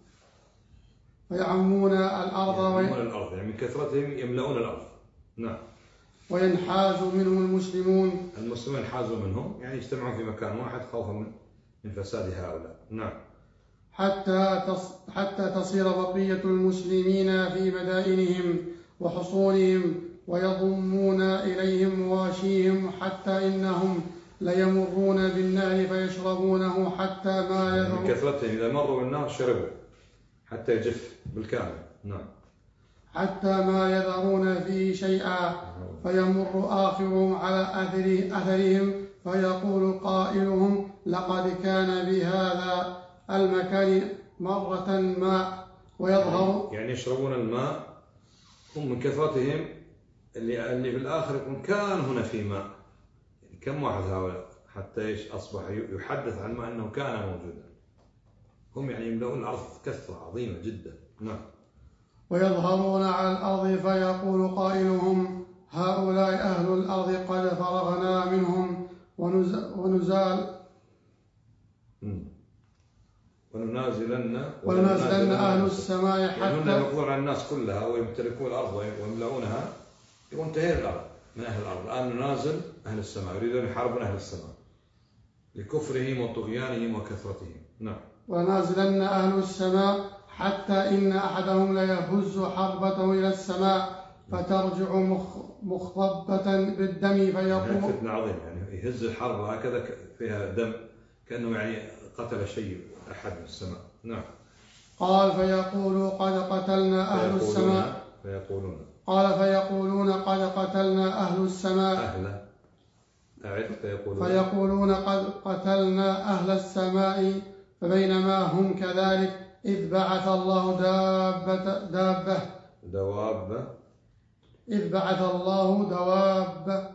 فيعمون الأرض يعمون الأرض يعني من كثرتهم يملؤون الأرض. نعم. وينحاز منهم المسلمون المسلمون ينحازوا منهم يعني يجتمعون في مكان واحد خوفا من فساد هؤلاء. نعم. حتى حتى تصير بقية المسلمين في مدائنهم وحصونهم ويضمون إليهم مواشيهم حتى إنهم ليمرون بالنهر فيشربونه حتى ما يذهب. من كثرتهم إذا مروا بالنهر شربوا حتى يجف بالكامل. نعم. حتى ما يذرون فيه شيئا، فيمر آخرهم على أثره أثرهم فيقول قائلهم لقد كان بهذا المكان مرة ماء، ويظهر يعني يشربون الماء هم من كثرتهم اللي اللي في الآخر يقول كان هنا في ماء. يعني كم واحد هؤلاء حتى إيش أصبح يحدث عن ما أنه كان موجودا. هم يعني يملؤون الأرض كثرة عظيمة جدا. نعم. ويظهرون على الأرض فيقول قائلهم هؤلاء أهل الأرض قد فرغنا منهم ونزال وننازلن وننازلن أهل السماء حتى يعني هم يقولون على الناس كلها ويمتلكون الأرض ويملؤونها، يقول انتهينا الأرض من أهل الأرض، الآن ننازل أهل السماء، يريدون يحاربون أهل السماء لكفرهم وطغيانهم وكثرتهم. نعم. ونازلن أهل السماء حتى إن أحدهم ليهز حربته إلى السماء فترجع مخ مخضبة بالدم فيقول فتنة عظيمة، يعني يهز الحرب هكذا فيها دم كأنه يعني قتل شيء أحد من السماء. نعم. قال فيقول قد قتلنا أهل السماء فيقولون قال فيقولون قد قتلنا أهل السماء أهل أعد فيقولون فيقولون قد قتلنا أهل السماء. فبينما هم كذلك إذ بعث الله دابة دابة دواب إذ بعث الله دواب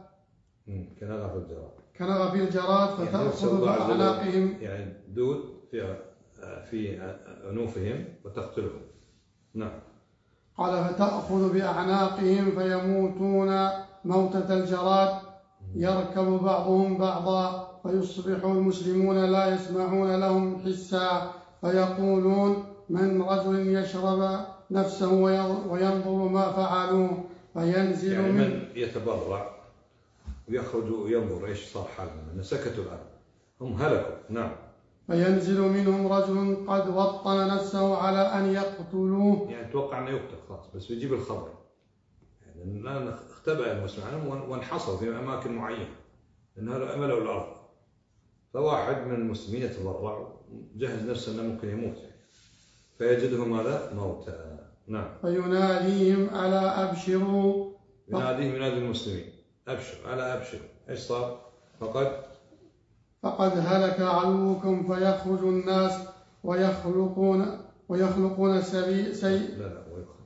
كنغف الجراد كنغف الجراد فتأخذ بأعناقهم، يعني دود في في أنوفهم وتقتلهم. نعم. قال فتأخذ بأعناقهم فيموتون موتة الجراد يركب بعضهم بعضا فيصبح المسلمون لا يسمعون لهم حسا فيقولون من رجل يشرب نفسه وينظر ما فعلوه فينزل يعني من, من يتبرع ويخرج وينظر ايش صار حالهم، سكتوا الآن هم هلكوا. نعم. فينزل منهم رجل قد وطن نفسه على أن يقتلوه، يعني توقع أنه يقتل خلاص بس بيجيب الخبر، يعني الآن اختبأ المسلمين وانحصروا في أماكن معينة لأن هذا أملوا الأرض، فواحد من المسلمين يتبرع جهز نفسه أنه ممكن يموت يعني. فيجدهم هذا موتى. نعم. فيناديهم ألا أبشروا، يناديهم ينادي المسلمين أبشر ألا أبشر. إيش صار؟ فقد فقد هلك عدوكم فيخرج الناس ويخلقون ويخلقون سبيل سي لا لا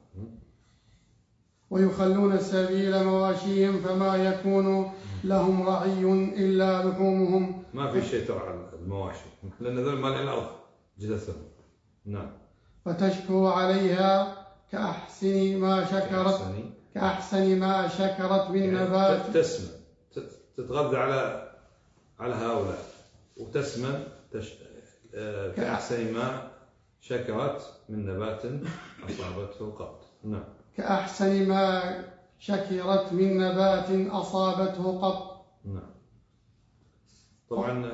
ويخلون سبيل مواشيهم فما يكون لهم رعي إلا لحومهم. ما في شيء ترعى المواشي لأن ذول مال الأرض جثثهم. نعم. فتشكر عليها كأحسن ما شكرت كأحسن ما شكرت من نبات، يعني تسمن تتغذى على على هؤلاء وتسمن تش... كأحسن ما شكرت من نبات أصابته قط. نعم. كأحسن ما شكرت من نبات أصابته قط. نعم. طبعا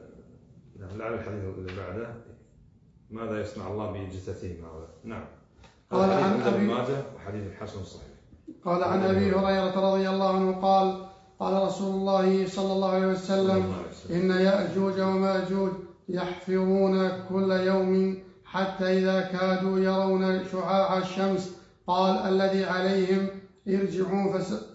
لعل الحديث اللي بعده ماذا يصنع الله بجثثهم هؤلاء. نعم. قال عن أبي ماجه وحديث الحسن الصحيح. قال عن أبي هريرة رضي الله عنه قال قال رسول الله صلى الله عليه وسلم إن يأجوج وماجوج يحفرون كل يوم حتى إذا كادوا يرون شعاع الشمس قال الذي عليهم ارجعوا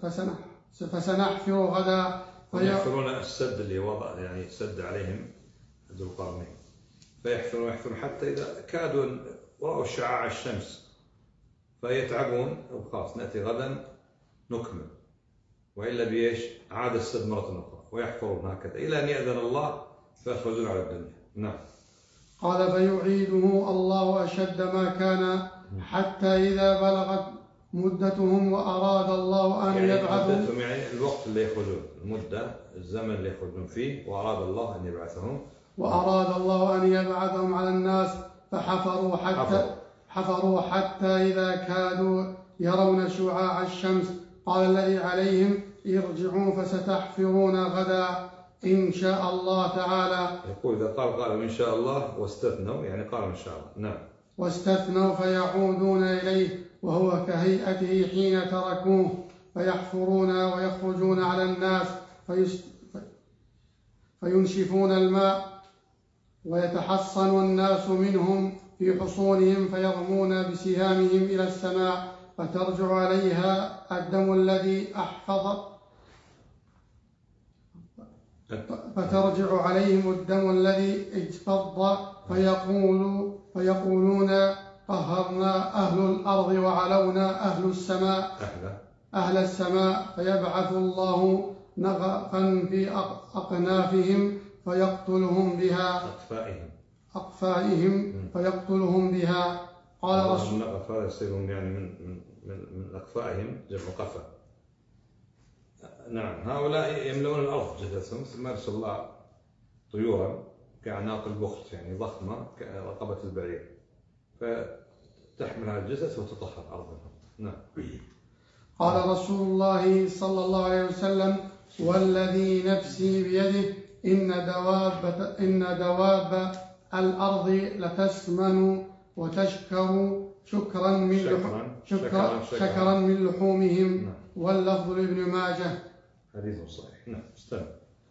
فسنحفر غدا. فيحفرون السد اللي وضع يعني سد عليهم ذو القرنين، فيحفرون يحفرون حتى إذا كادوا رأوا شعاع الشمس فيتعبون وخلاص نأتي غدا نكمل، وإلا بيش عاد السد مرة أخرى ويحفرون هكذا إلى أن يأذن الله فيخرجون على الدنيا. نعم. قال فيعيده الله أشد ما كان حتى إذا بلغت مدتهم وأراد الله أن يعني يبعثهم مدتهم يعني الوقت اللي يخرجون، المدة الزمن اللي يخرجون فيه، وأراد الله أن يبعثهم وأراد الله أن يبعثهم على الناس فحفروا حتى حفر. حفروا حتى إذا كادوا يرون شعاع الشمس قال الذي عليهم ارجعوا فستحفرون غدا إن شاء الله تعالى. يقول إذا قال قالوا إن شاء الله واستثنوا يعني قالوا إن شاء الله. نعم. واستثنوا فيعودون إليه وهو كهيئته حين تركوه فيحفرون ويخرجون على الناس فينشفون الماء ويتحصن الناس منهم في حصونهم فيرمون بسهامهم إلى السماء فترجع عليها الدم الذي أحفظ فترجع عليهم الدم الذي اجتض فيقول فيقولون قهرنا أهل الأرض وعلونا أهل السماء أهل السماء فيبعث الله نغفا في أقنافهم فيقتلهم بها أقفائهم أقفائهم فيقتلهم بها. قال رسول النغف هذا يصيرون يعني من من من, من أقفائهم جمع قفا. نعم هؤلاء يملؤون الأرض جثثهم ثم يرسل الله طيورا كأعناق البخت يعني ضخمة كرقبة البعير فتحمل هذا الجثث وتطهر أرضهم. نعم. قال رسول الله صلى الله عليه وسلم والذي نفسي بيده إن دواب إن دواب الأرض لتسمن وتشكر شكرا من شكرا, شكرا, شكرا, شكرا من لحومهم. نعم. واللفظ لابن ماجه. حديث صحيح. نعم. استمع.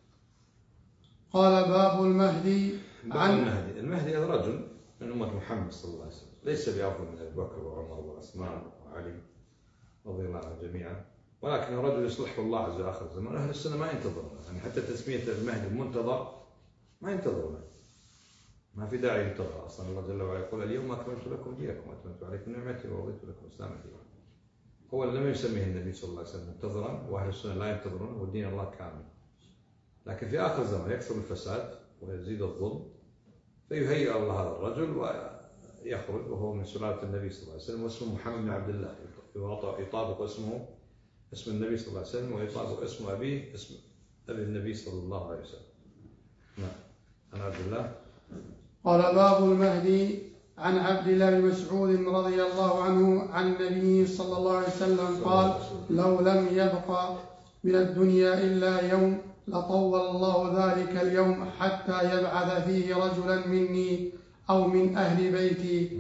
قال باب المهدي. عن المهدي. المهدي هذا رجل من أمة محمد صلى الله عليه وسلم ليس بأفضل من أبي بكر وعمر وعثمان وعلي رضي الله عنهم جميعا ولكن رجل يصلحه الله عز وجل آخر الزمان. أهل السنة ما ينتظرون يعني حتى تسمية المهدي المنتظر ما ينتظرون ما في داعي ينتظر أصلا. الله جل وعلا يقول اليوم أكملت لكم دينكم وأتممت عليكم نعمتي ورضيت لكم الإسلام دينا. هو لم يسميه النبي صلى الله عليه وسلم منتظرا وأهل السنة لا ينتظرون ودين الله كامل. لكن في آخر الزمان يكثر الفساد ويزيد الظلم فيهيئ الله هذا الرجل ويخرج وهو من سلالة النبي صلى الله عليه وسلم واسمه محمد بن عبد الله يطابق اسمه اسم النبي صلى الله عليه وسلم ويطابق اسم أبيه اسم أبي النبي صلى الله عليه وسلم. نعم. عن عبد الله. قال باب المهدي. عن عبد الله بن مسعود رضي الله عنه عن النبي صلى الله عليه وسلم قال لو لم يبقى من الدنيا إلا يوم لطول الله ذلك اليوم حتى يبعث فيه رجلا مني أو من أهل بيتي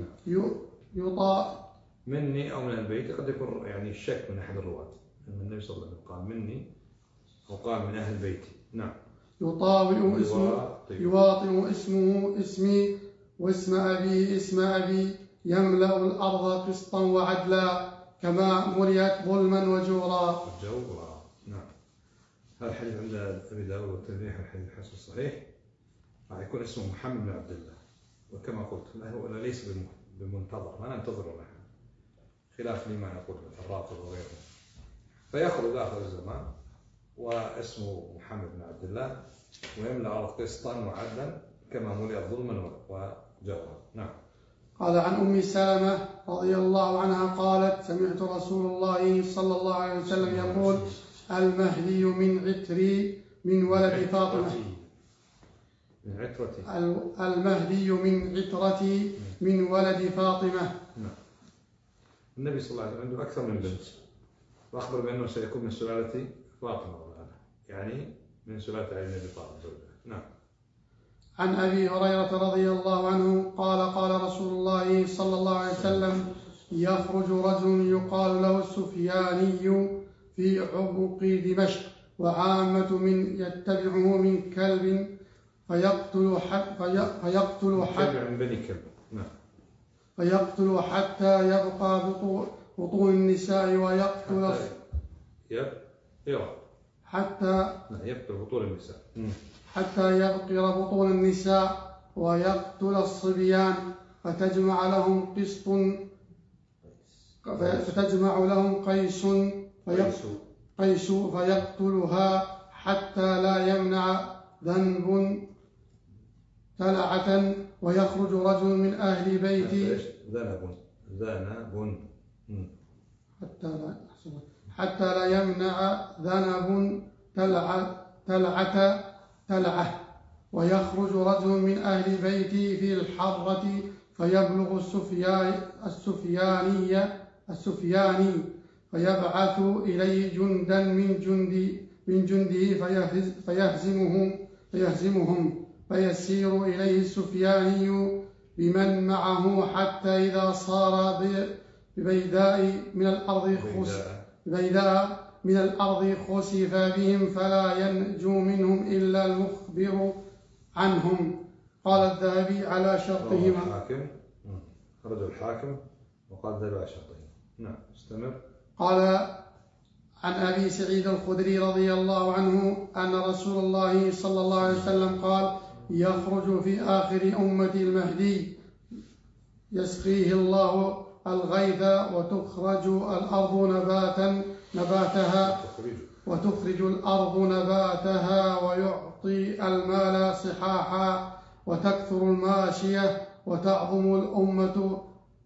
يطاع مني أو من البيت. قد يكون يعني الشك من أحد الرواة أن النبي صلى الله عليه وسلم قال مني أو قال من أهل بيتي. نعم. يطاوع اسمه يواطئ اسمه اسمي واسم أبي اسم أبي يملأ الأرض قسطا وعدلا كما ملئت ظلما وجورا. جورا. نعم. هذا الحديث عند أبي داود والترمذي الحديث حسن صحيح. راح يكون اسمه محمد بن عبد الله وكما قلت هو ليس بمنتظر ما ننتظره نحن خلاف لما يقول الرافض وغيره. فيخرج آخر الزمان واسمه محمد بن عبد الله ويملأ الأرض قسطا وعدلا كما ملئت ظلما وجورا. نعم. قال عن أم سلمة رضي الله عنها قالت سمعت رسول الله صلى الله عليه وسلم يقول المهدي من عتري من ولد فاطمة من عترتي المهدي من عترتي من ولد فاطمة. نعم. النبي صلى الله عليه وسلم عنده أكثر من بنت وأخبر بأنه سيكون من سلالة فاطمة يعني من سلالة علي بن أبي طالب زوجها. نعم. عن أبي هريرة رضي الله عنه قال قال رسول الله صلى الله عليه وسلم يخرج رجل يقال له السفياني في عمق دمشق وعامة من يتبعه من كلب فيقتل حتى فيقتل حتى من بني كلب. نعم. فيقتل حتى يبقى بطون النساء ويقتل يب حتى يبقى بطون النساء حتى يبقر بطون النساء ويقتل الصبيان فتجمع لهم قسط فتجمع لهم قيس قيس فيقتلها حتى لا يمنع ذنب تلعة ويخرج رجل من أهل بيتي ذنب ذنب حتى لا حتى لا يمنع ذنب تلعة تلعة تلعة ويخرج رجل من أهل بيتي في الحرة فيبلغ السفياني السفياني فيبعث إليه جندا من جند من جنده فيهزمهم فيهزمهم فيسير إليه السفياني بمن معه حتى إذا صار ببيداء من الأرض بيداء من الأرض خسف بهم فلا ينجو منهم إلا المخبر عنهم. قال الذهبي على شرطهما خرجه الحاكم وقال ذلك على شرطين. نعم استمر. قال عن أبي سعيد الخدري رضي الله عنه أن رسول الله صلى الله عليه وسلم قال: يخرج في آخر أمتي المهدي يسقيه الله الغيث وتخرج الأرض نباتا نباتها وتخرج الأرض نباتها ويعطي المال صحاحا وتكثر الماشية وتعظم الأمة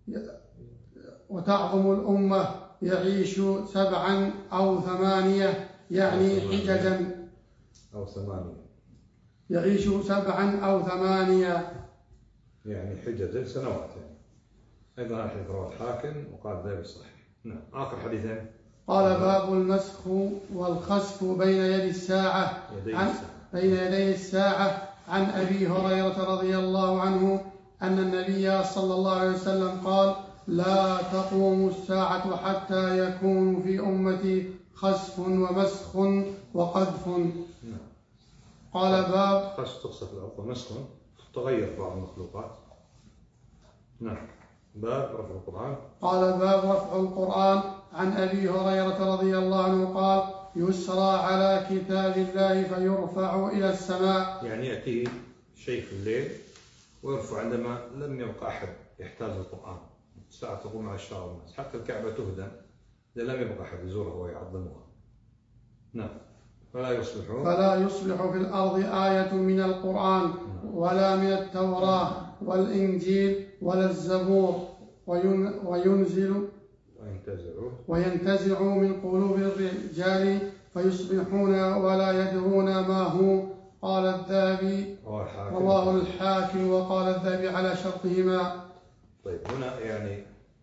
وتعظم الأمة يعيش سبعا أو ثمانية يعني حججا أو ثمانية يعيش سبعا أو ثمانية يعني حججا سنوات يعني. أيضا الحديث رواه الحاكم وقال ذلك صحيح. نعم آخر حديثين. قال: باب المسخ والخسف بين يدي الساعة عن بين يدي الساعة عن أبي هريرة رضي الله عنه أن النبي صلى الله عليه وسلم قال: لا تقوم الساعة حتى يكون في أمتي خسف ومسخ وقذف. قال: باب خسف تقصف الأرض ومسخ تتغير بعض المخلوقات. نعم. باب رفع القرآن. قال: باب رفع القرآن عن أبي هريرة رضي الله عنه قال: يسرى على كتاب الله فيرفع إلى السماء. يعني يأتيه شيء في الليل ويرفع عندما لم يبقى أحد يحتاج القرآن. الساعة تقوم على الشعر والناس، حتى الكعبة تهدم إذا لم يبقى أحد يزورها ويعظمها. نعم. فلا يصلح فلا يصلح في الأرض آية من القرآن ولا من التوراة والإنجيل ولا الزبور وينزل وينتزع من قلوب الرجال فيصبحون ولا يدرون ما هو. قال الذهبي رواه الحاكم وقال الذهبي على شرطهما. طيب هنا يعني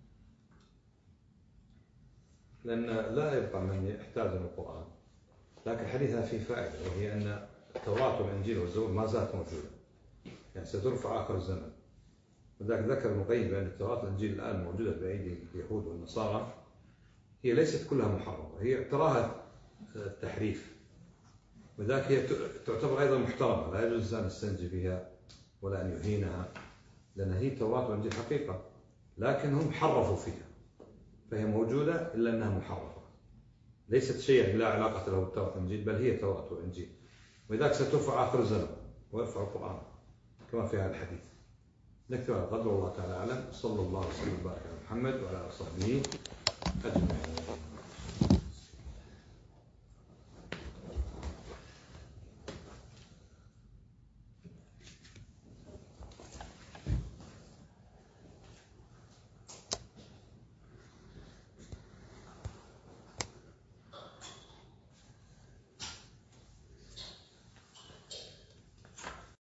لأن لا يبقى من يحتاج القرآن، لكن حديثها فيه فائدة، وهي أن التوراة والإنجيل والزبور ما زالت موجودة، يعني سترفع آخر الزمن. وذلك ذكر ابن القيم بأن التوراة والإنجيل الآن موجودة بأيدي اليهود والنصارى هي ليست كلها محرمة، هي تراها التحريف، وذلك هي تعتبر أيضا محترمة، لا يجوز أن يستنجي بها ولا أن يهينها، لأن هي التوراة والإنجيل حقيقة، لكن هم حرفوا فيها، فهي موجودة إلا أنها محرفة، ليست شيئا لا علاقة له بالتوراة والإنجيل، بل هي التوراة والإنجيل. ولذلك سترفع آخر الزمن ويرفع القرآن كما في هذا الحديث. نكتب على قدر الله تعالى أعلم. صلى الله وسلم وبارك على محمد وعلى آله وصحبه أجمعين.